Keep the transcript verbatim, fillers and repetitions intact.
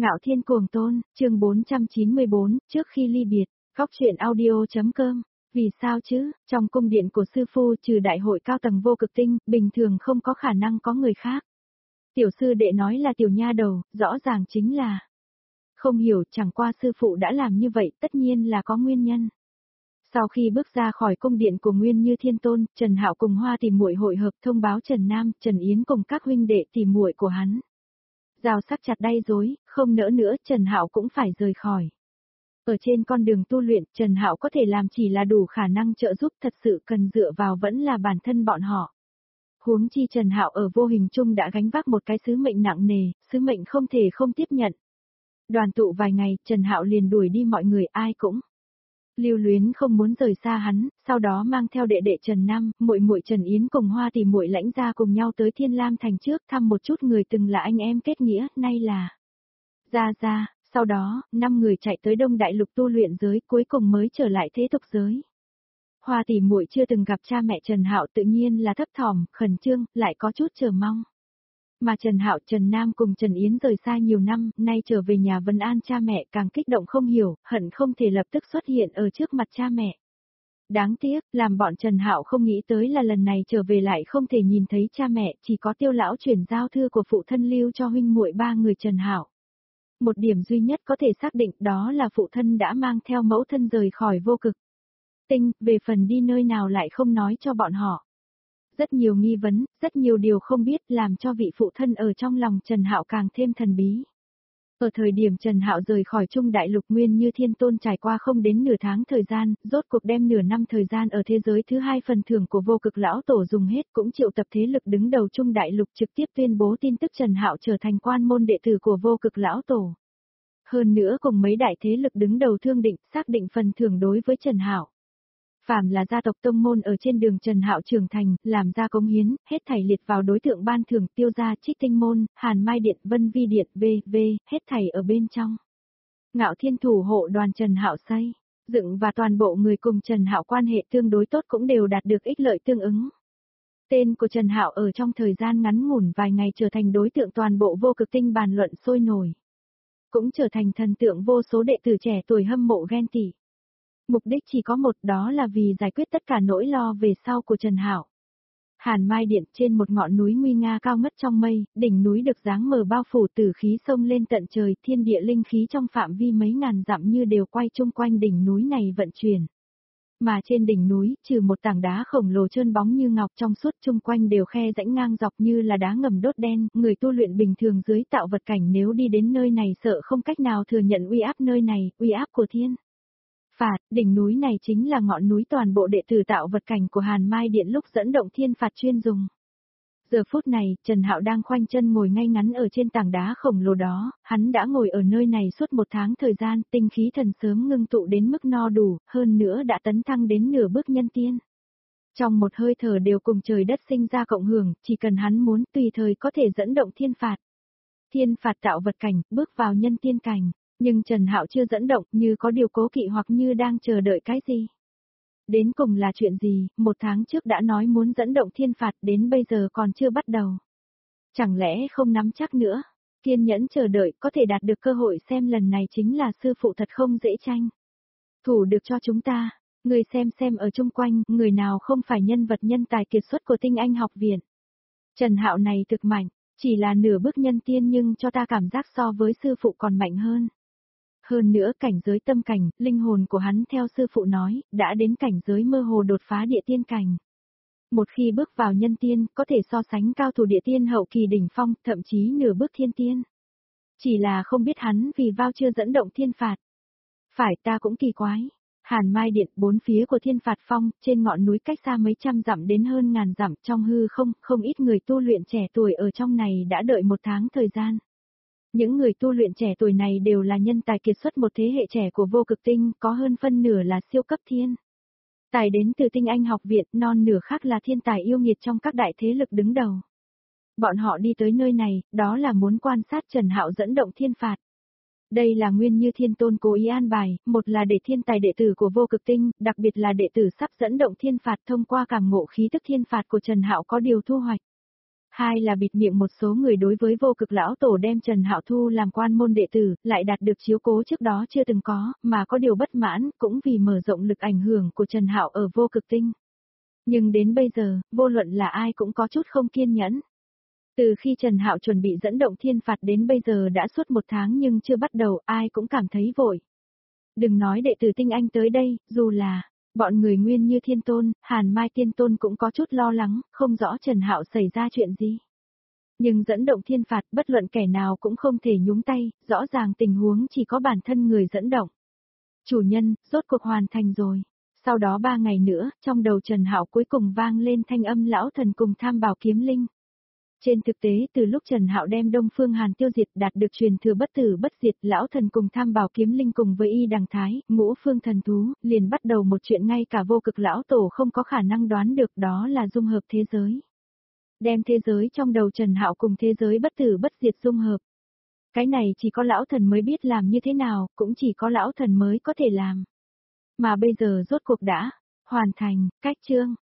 Ngạo Thiên Cuồng Tôn, chương bốn trăm chín mươi bốn, trước khi ly biệt, góc truyện audio.com. Vì sao chứ, trong cung điện của sư phu trừ đại hội cao tầng vô cực tinh, bình thường không có khả năng có người khác. Tiểu sư đệ nói là tiểu nha đầu, rõ ràng chính là... Không hiểu, chẳng qua sư phụ đã làm như vậy, tất nhiên là có nguyên nhân. Sau khi bước ra khỏi cung điện của Nguyên Như Thiên Tôn, Trần Hạo cùng Hoa Tỷ muội hội hợp thông báo Trần Nam, Trần Yến cùng các huynh đệ tỷ muội của hắn. Rào sắc chặt đay rối, không nỡ nữa, Trần Hạo cũng phải rời khỏi. Ở trên con đường tu luyện, Trần Hạo có thể làm chỉ là đủ khả năng trợ giúp, thật sự cần dựa vào vẫn là bản thân bọn họ. Huống chi Trần Hạo ở vô hình chung đã gánh vác một cái sứ mệnh nặng nề, sứ mệnh không thể không tiếp nhận. Đoàn tụ vài ngày, Trần Hạo liền đuổi đi mọi người, ai cũng lưu luyến không muốn rời xa hắn, sau đó mang theo đệ đệ Trần Nam, muội muội Trần Yến cùng Hoa Tỷ muội lãnh ra cùng nhau tới Thiên Lam thành trước thăm một chút người từng là anh em kết nghĩa, nay là Gia Gia. Sau đó, năm người chạy tới Đông Đại Lục tu luyện giới, cuối cùng mới trở lại thế tục giới. Hoa Tỷ muội chưa từng gặp cha mẹ Trần Hạo, tự nhiên là thấp thỏm, khẩn trương, lại có chút chờ mong. Mà Trần Hạo, Trần Nam cùng Trần Yến rời xa nhiều năm, nay trở về nhà vấn an cha mẹ, càng kích động không hiểu, hận không thể lập tức xuất hiện ở trước mặt cha mẹ. Đáng tiếc, làm bọn Trần Hạo không nghĩ tới là lần này trở về lại không thể nhìn thấy cha mẹ, chỉ có Tiêu lão chuyển giao thư của phụ thân lưu cho huynh muội ba người Trần Hạo. Một điểm duy nhất có thể xác định đó là phụ thân đã mang theo mẫu thân rời khỏi vô cực tinh, về phần đi nơi nào lại không nói cho bọn họ. Rất nhiều nghi vấn, rất nhiều điều không biết, làm cho vị phụ thân ở trong lòng Trần Hạo càng thêm thần bí. Ở thời điểm Trần Hạo rời khỏi Trung Đại Lục, Nguyên Như Thiên Tôn trải qua không đến nửa tháng thời gian, rốt cuộc đem nửa năm thời gian ở thế giới thứ hai phần thưởng của vô cực lão tổ dùng hết, cũng triệu tập thế lực đứng đầu Trung Đại Lục trực tiếp tuyên bố tin tức Trần Hạo trở thành quan môn đệ tử của vô cực lão tổ. Hơn nữa cùng mấy đại thế lực đứng đầu thương định, xác định phần thưởng đối với Trần Hạo. Phàm là gia tộc tông môn ở trên đường Trần Hạo trưởng thành, làm ra cống hiến, hết thảy liệt vào đối tượng ban thưởng, Tiêu gia, Trích Tinh môn, Hàn Mai điện, Vân Vi điện, vê vê, hết thảy ở bên trong. Ngạo Thiên thủ hộ đoàn Trần Hạo xây dựng và toàn bộ người cùng Trần Hạo quan hệ tương đối tốt cũng đều đạt được ích lợi tương ứng. Tên của Trần Hạo ở trong thời gian ngắn ngủn vài ngày trở thành đối tượng toàn bộ vô cực tinh bàn luận sôi nổi. Cũng trở thành thần tượng vô số đệ tử trẻ tuổi hâm mộ ghen tị. Mục đích chỉ có một, đó là vì giải quyết tất cả nỗi lo về sau của Trần Hạo. Hàn Mai điện, trên một ngọn núi nguy nga cao ngất trong mây, đỉnh núi được dáng mờ bao phủ, tử khí sông lên tận trời, thiên địa linh khí trong phạm vi mấy ngàn dặm như đều quay chung quanh đỉnh núi này vận chuyển. Mà trên đỉnh núi, trừ một tảng đá khổng lồ trơn bóng như ngọc trong suốt, chung quanh đều khe rãnh ngang dọc như là đá ngầm đốt đen, người tu luyện bình thường dưới tạo vật cảnh nếu đi đến nơi này sợ không cách nào thừa nhận uy áp nơi này, uy áp của thiên phạt. Đỉnh núi này chính là ngọn núi toàn bộ đệ tử tạo vật cảnh của Hàn Mai điện lúc dẫn động thiên phạt chuyên dùng. Giờ phút này, Trần Hạo đang khoanh chân ngồi ngay ngắn ở trên tảng đá khổng lồ đó, hắn đã ngồi ở nơi này suốt một tháng thời gian, tinh khí thần sớm ngưng tụ đến mức no đủ, hơn nữa đã tấn thăng đến nửa bước nhân tiên. Trong một hơi thở đều cùng trời đất sinh ra cộng hưởng, chỉ cần hắn muốn tùy thời có thể dẫn động thiên phạt. Thiên phạt tạo vật cảnh, bước vào nhân tiên cảnh, nhưng Trần Hạo chưa dẫn động, như có điều cố kỵ hoặc như đang chờ đợi cái gì. Đến cùng là chuyện gì, một tháng trước đã nói muốn dẫn động thiên phạt, đến bây giờ còn chưa bắt đầu. Chẳng lẽ không nắm chắc nữa, kiên nhẫn chờ đợi, có thể đạt được cơ hội xem lần này chính là sư phụ thật không dễ tranh. Thủ được cho chúng ta, người xem xem ở chung quanh, người nào không phải nhân vật nhân tài kiệt xuất của Tinh Anh học viện. Trần Hạo này thực mạnh, chỉ là nửa bước nhân tiên nhưng cho ta cảm giác so với sư phụ còn mạnh hơn. Hơn nữa cảnh giới tâm cảnh, linh hồn của hắn theo sư phụ nói, đã đến cảnh giới mơ hồ đột phá địa tiên cảnh. Một khi bước vào nhân tiên, có thể so sánh cao thủ địa tiên hậu kỳ đỉnh phong, thậm chí nửa bước thiên tiên. Chỉ là không biết hắn vì vào chưa dẫn động thiên phạt. Phải, ta cũng kỳ quái. Hàn Mai điện, bốn phía của thiên phạt phong, trên ngọn núi cách xa mấy trăm dặm đến hơn ngàn dặm, trong hư không, không ít người tu luyện trẻ tuổi ở trong này đã đợi một tháng thời gian. Những người tu luyện trẻ tuổi này đều là nhân tài kiệt xuất một thế hệ trẻ của vô cực tinh, có hơn phân nửa là siêu cấp thiên tài đến từ Tinh Anh học viện, non nửa khác là thiên tài yêu nghiệt trong các đại thế lực đứng đầu. Bọn họ đi tới nơi này, đó là muốn quan sát Trần Hạo dẫn động thiên phạt. Đây là Nguyên Như Thiên Tôn cố ý an bài, một là để thiên tài đệ tử của vô cực tinh, đặc biệt là đệ tử sắp dẫn động thiên phạt thông qua cảm ngộ khí tức thiên phạt của Trần Hạo có điều thu hoạch. Hai là bịt miệng một số người đối với vô cực lão tổ đem Trần Hạo thu làm quan môn đệ tử, lại đạt được chiếu cố trước đó chưa từng có, mà có điều bất mãn, cũng vì mở rộng lực ảnh hưởng của Trần Hạo ở vô cực tinh. Nhưng đến bây giờ, vô luận là ai cũng có chút không kiên nhẫn. Từ khi Trần Hạo chuẩn bị dẫn động thiên phạt đến bây giờ đã suốt một tháng nhưng chưa bắt đầu, ai cũng cảm thấy vội. Đừng nói đệ tử tinh anh tới đây, dù là bọn người nguyên như Thiên Tôn, Hàn Mai Tiên Tôn cũng có chút lo lắng, không rõ Trần Hạo xảy ra chuyện gì. Nhưng dẫn động thiên phạt bất luận kẻ nào cũng không thể nhúng tay, rõ ràng tình huống chỉ có bản thân người dẫn động. Chủ nhân, rốt cuộc hoàn thành rồi. Sau đó ba ngày nữa, trong đầu Trần Hạo cuối cùng vang lên thanh âm lão thần cùng tham bảo kiếm linh. Trên thực tế từ lúc Trần Hạo đem Đông Phương Hàn tiêu diệt đạt được truyền thừa bất tử bất diệt, lão thần cùng tham bảo kiếm linh cùng với y đằng thái, ngũ phương thần thú, liền bắt đầu một chuyện ngay cả vô cực lão tổ không có khả năng đoán được, đó là dung hợp thế giới. Đem thế giới trong đầu Trần Hạo cùng thế giới bất tử bất diệt dung hợp. Cái này chỉ có lão thần mới biết làm như thế nào, cũng chỉ có lão thần mới có thể làm. Mà bây giờ rốt cuộc đã hoàn thành, cách chương.